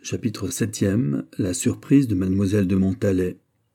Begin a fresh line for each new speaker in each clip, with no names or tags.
Chapitre 7e. La surprise de mademoiselle de Montalais.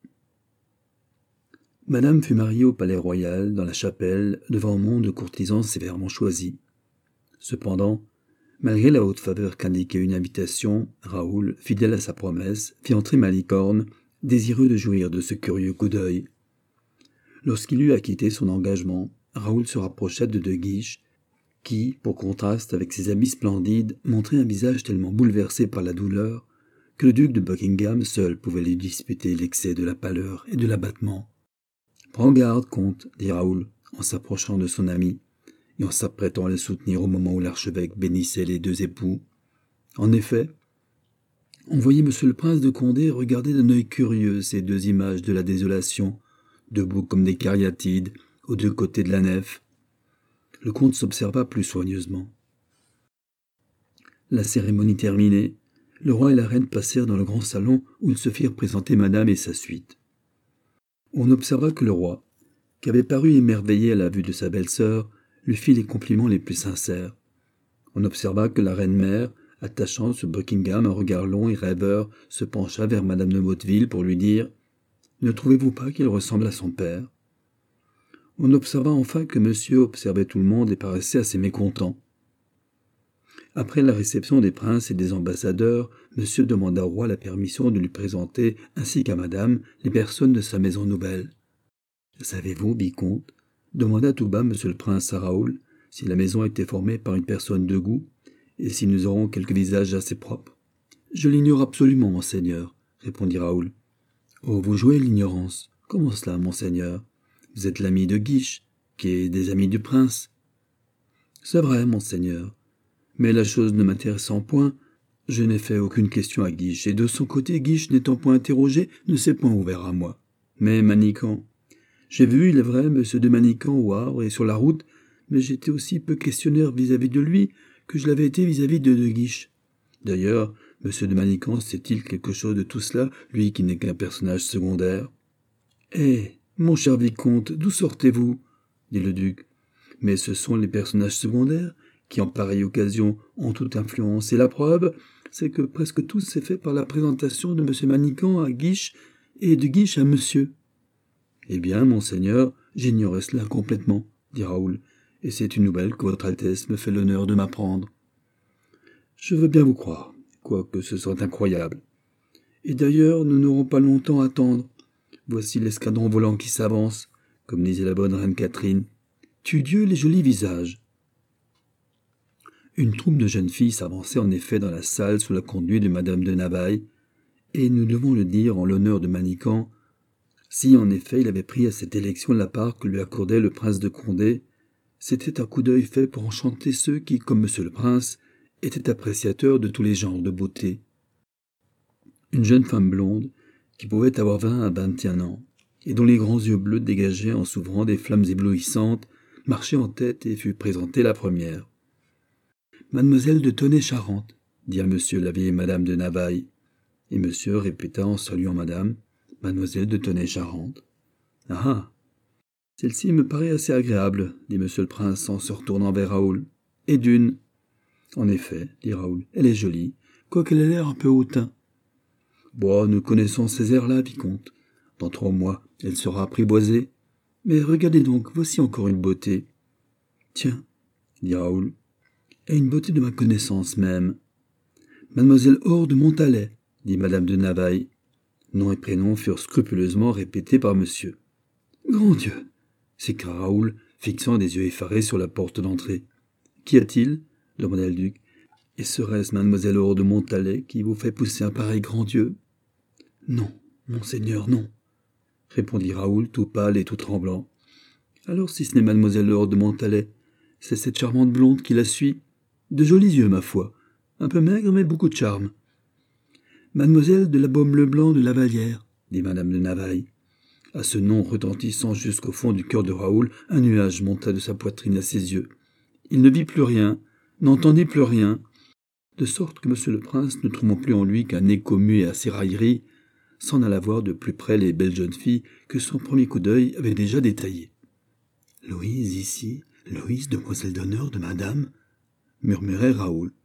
Madame fut mariée au palais royal, dans la chapelle, devant un monde de courtisans sévèrement choisis. Cependant, malgré la haute faveur qu'indiquait une invitation, Raoul, fidèle à sa promesse, fit entrer Malicorne, désireux de jouir de ce curieux coup d'œil. Lorsqu'il eut acquitté son engagement, Raoul se rapprocha de Guiche, qui, pour contraste avec ses habits splendides, montrait un visage tellement bouleversé par la douleur que le duc de Buckingham seul pouvait lui disputer l'excès de la pâleur et de l'abattement. « Prends garde, comte, » dit Raoul, en s'approchant de son ami, et en s'apprêtant à le soutenir au moment où l'archevêque bénissait les deux époux. En effet, on voyait monsieur le prince de Condé regarder d'un œil curieux ces deux images de la désolation, debout comme des cariatides, aux deux côtés de la nef. Le comte s'observa plus soigneusement. La cérémonie terminée, le roi et la reine passèrent dans le grand salon où ils se firent présenter madame et sa suite. On observa que le roi, qui avait paru émerveillé à la vue de sa belle-sœur, lui fit les compliments les plus sincères. On observa que la reine-mère, attachant sur Buckingham un regard long et rêveur, se pencha vers madame de Motteville pour lui dire « Ne trouvez-vous pas qu'il ressemble à son père ?» On observa enfin que monsieur observait tout le monde et paraissait assez mécontent. Après la réception des princes et des ambassadeurs, monsieur demanda au roi la permission de lui présenter, ainsi qu'à madame, les personnes de sa maison nouvelle. « Savez-vous, vicomte, demanda tout bas monsieur le prince à Raoul, si la maison était formée par une personne de goût, et si nous aurons quelques visages assez propres. »« Je l'ignore absolument, monseigneur, » répondit Raoul. « Oh, vous jouez l'ignorance. Comment cela, monseigneur ? Vous êtes l'ami de Guiche, qui est des amis du prince. »« C'est vrai, monseigneur. Mais la chose ne m'intéressant point, je n'ai fait aucune question à Guiche, et de son côté, Guiche n'étant point interrogé, ne s'est point ouvert à moi. Mais Manicamp. J'ai vu, il est vrai, monsieur de Manicamp au Havre et sur la route, mais j'étais aussi peu questionnaire vis-à-vis de lui que je l'avais été vis-à-vis de Guiche. D'ailleurs, monsieur de Manicamp sait-il quelque chose de tout cela, lui qui n'est qu'un personnage secondaire? Eh, mon cher vicomte, d'où sortez-vous? Dit le duc. Mais ce sont les personnages secondaires qui, en pareille occasion, ont toute influence, et la preuve, c'est que presque tout s'est fait par la présentation de monsieur Manicamp à Guiche et de Guiche à monsieur. Eh bien, monseigneur, j'ignorais cela complètement, dit Raoul, et c'est une nouvelle que votre Altesse me fait l'honneur de m'apprendre. Je veux bien vous croire, quoique ce soit incroyable. Et d'ailleurs, nous n'aurons pas longtemps à attendre. Voici l'escadron volant qui s'avance, comme disait la bonne reine Catherine. Tue Dieu les jolis visages. Une troupe de jeunes filles s'avançait en effet dans la salle sous la conduite de madame de Navailles, et nous devons le dire en l'honneur de Manicamp, si en effet il avait pris à cette élection la part que lui accordait le prince de Condé, c'était un coup d'œil fait pour enchanter ceux qui, comme monsieur le prince, étaient appréciateurs de tous les genres de beauté. Une jeune femme blonde, qui pouvait avoir 20 à 21 ans, et dont les grands yeux bleus dégageaient en s'ouvrant des flammes éblouissantes, marchait en tête et fut présentée la première. « Mademoiselle de Tonnay-Charente, » dit à monsieur la vieille madame de Navailles, et monsieur répéta en saluant madame, « Mademoiselle de Tonnay-Charente. »« Ah ah, celle-ci me paraît assez agréable, » dit monsieur le prince en se retournant vers Raoul. « Et d'une. »« En effet, » dit Raoul, « elle est jolie, quoiqu'elle ait l'air un peu hautain. »« Bon, nous connaissons ces airs-là, vicomte. Dans 3 mois, elle sera apprivoisée. Mais regardez donc, voici encore une beauté. »« Tiens, » dit Raoul, « et une beauté de ma connaissance même. »« Mademoiselle Aure de Montalais, » dit madame de Navailles. Nom et prénom furent scrupuleusement répétés par monsieur. « Grand Dieu !» s'écria Raoul, fixant des yeux effarés sur la porte d'entrée. « Qu'y a-t-il » demanda le duc. « Et serait-ce mademoiselle Aure de Montalais qui vous fait pousser un pareil grand Dieu ?»« Non, monseigneur, non » répondit Raoul, tout pâle et tout tremblant. « Alors si ce n'est mademoiselle Aure de Montalais, c'est cette charmante blonde qui la suit. De jolis yeux, ma foi. Un peu maigre, mais beaucoup de charme. »« Mademoiselle de la Baume-le-Blanc de Lavallière, » dit madame de Navailles. À ce nom retentissant jusqu'au fond du cœur de Raoul, un nuage monta de sa poitrine à ses yeux. Il ne vit plus rien, n'entendit plus rien, de sorte que monsieur le prince, ne trouvant plus en lui qu'un écho muet à ses railleries, s'en alla voir de plus près les belles jeunes filles que son premier coup d'œil avait déjà détaillées. « Louise ici, Louise, demoiselle d'honneur de madame » murmurait Raoul.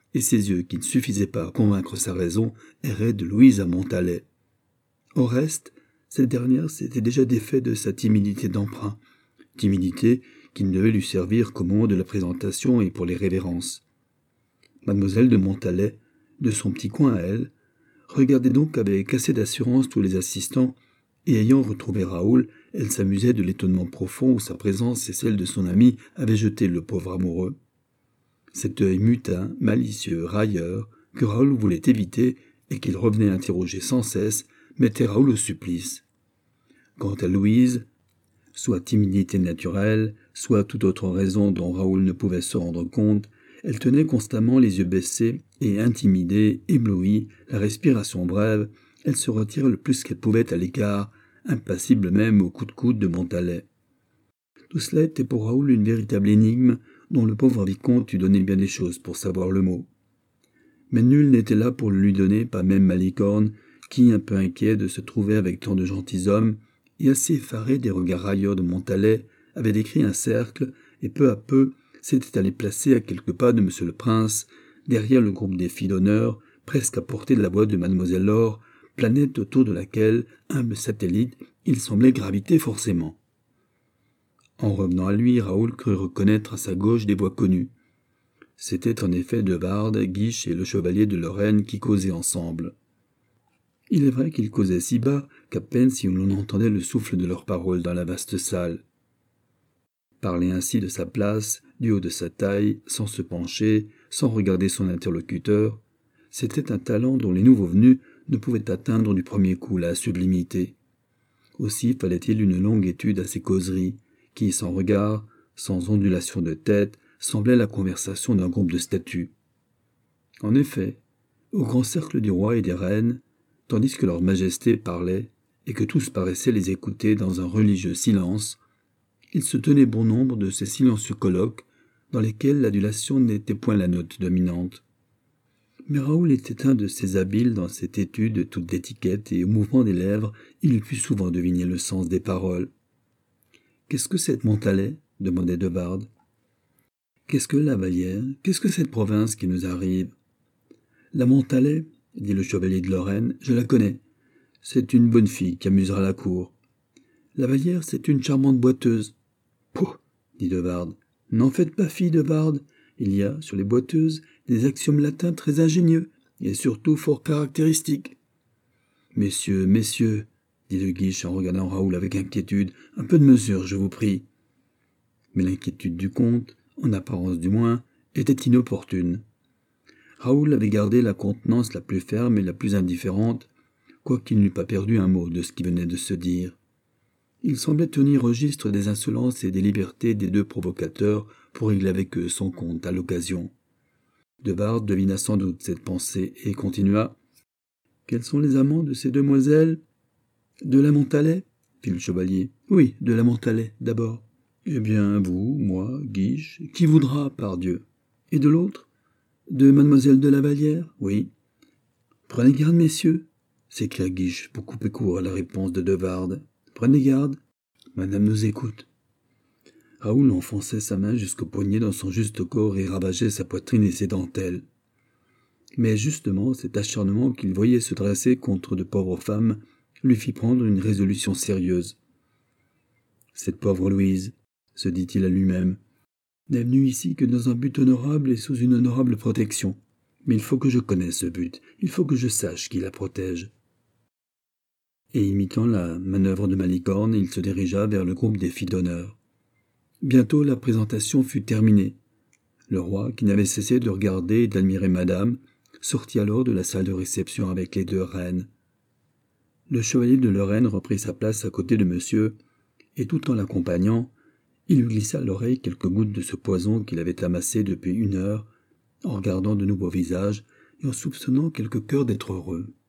et ses yeux, qui ne suffisaient pas à convaincre sa raison, erraient de Louise à Montalais. Au reste, cette dernière s'était déjà défait de sa timidité d'emprunt, timidité qui ne devait lui servir qu'au moment de la présentation et pour les révérences. Mademoiselle de Montalais, de son petit coin à elle, regardait donc avec assez d'assurance tous les assistants, et ayant retrouvé Raoul, elle s'amusait de l'étonnement profond où sa présence et celle de son ami avaient jeté le pauvre amoureux. Cet œil mutin, malicieux, railleur, que Raoul voulait éviter et qu'il revenait interroger sans cesse, mettait Raoul au supplice. Quant à Louise, soit timidité naturelle, soit toute autre raison dont Raoul ne pouvait se rendre compte, elle tenait constamment les yeux baissés et, intimidée, éblouie, la respiration brève, elle se retirait le plus qu'elle pouvait à l'écart, impassible même au coup de coude de Montalais. Tout cela était pour Raoul une véritable énigme dont le pauvre vicomte eût donné bien des choses pour savoir le mot. Mais nul n'était là pour le lui donner, pas même Malicorne, qui, un peu inquiet de se trouver avec tant de gentilshommes, et assez effaré des regards railleurs de Montalais, avait décrit un cercle, et peu à peu s'était allé placer à quelques pas de monsieur le prince, derrière le groupe des filles d'honneur, presque à portée de la voix de mademoiselle Laure, planète autour de laquelle, humble satellite, il semblait graviter forcément. En revenant à lui, Raoul crut reconnaître à sa gauche des voix connues. C'étaient en effet de Wardes, Guiche et le chevalier de Lorraine qui causaient ensemble. Il est vrai qu'ils causaient si bas qu'à peine si l'on entendait le souffle de leurs paroles dans la vaste salle. Parler ainsi de sa place, du haut de sa taille, sans se pencher, sans regarder son interlocuteur, c'était un talent dont les nouveaux venus ne pouvaient atteindre du premier coup la sublimité. Aussi fallait-il une longue étude à ces causeries, qui, sans regard, sans ondulation de tête, semblaient la conversation d'un groupe de statues. En effet, au grand cercle du roi et des reines, tandis que leur majesté parlait et que tous paraissaient les écouter dans un religieux silence, il se tenait bon nombre de ces silencieux colloques dans lesquels l'adulation n'était point la note dominante. Mais Raoul était un de ces habiles dans cette étude toute d'étiquette, et au mouvement des lèvres, il put souvent deviner le sens des paroles. « Qu'est-ce que cette Montalais » demandait de Wardes. « Qu'est-ce que la Vallière ? Qu'est-ce que cette province qui nous arrive ?»« La Montalais, dit le chevalier de Lorraine, je la connais. C'est une bonne fille qui amusera la cour. La Vallière, c'est une charmante boiteuse. »« Pouh !» dit de Wardes. « N'en faites pas fi, de Wardes. Il y a, sur les boiteuses, des axiomes latins très ingénieux, et surtout fort caractéristiques. »« Messieurs, messieurs, dit de Guiche en regardant Raoul avec inquiétude, un peu de mesure, je vous prie. » Mais l'inquiétude du comte, en apparence du moins, était inopportune. Raoul avait gardé la contenance la plus ferme et la plus indifférente, quoiqu'il n'eût pas perdu un mot de ce qui venait de se dire. Il semblait tenir registre des insolences et des libertés des deux provocateurs pour régler avec eux son compte à l'occasion. De Wardes devina sans doute cette pensée et continua. « Quels sont les amants de ces demoiselles ?»« De la Montalais ?» fit le chevalier. « Oui, de la Montalais, d'abord. »« Eh bien, vous, moi, Guiche, qui voudra, par Dieu. »« Et de l'autre ? » ?»« De mademoiselle de la Vallière ? » ?»« Oui. »« Prenez garde, messieurs !» s'écria Guiche pour couper court à la réponse de Wardes. « Prenez garde. Madame nous écoute. » Raoul enfonçait sa main jusqu'au poignet dans son juste corps et ravageait sa poitrine et ses dentelles. Mais justement, cet acharnement qu'il voyait se dresser contre de pauvres femmes lui fit prendre une résolution sérieuse. « Cette pauvre Louise, se dit-il à lui-même, n'est venue ici que dans un but honorable et sous une honorable protection. Mais il faut que je connaisse ce but, il faut que je sache qui la protège. » Et imitant la manœuvre de Malicorne, il se dirigea vers le groupe des filles d'honneur. Bientôt la présentation fut terminée. Le roi, qui n'avait cessé de regarder et d'admirer madame, sortit alors de la salle de réception avec les deux reines. Le chevalier de Lorraine reprit sa place à côté de monsieur, et tout en l'accompagnant, il lui glissa à l'oreille quelques gouttes de ce poison qu'il avait amassé depuis 1 heure, en regardant de nouveaux visages et en soupçonnant quelque cœur d'être heureux.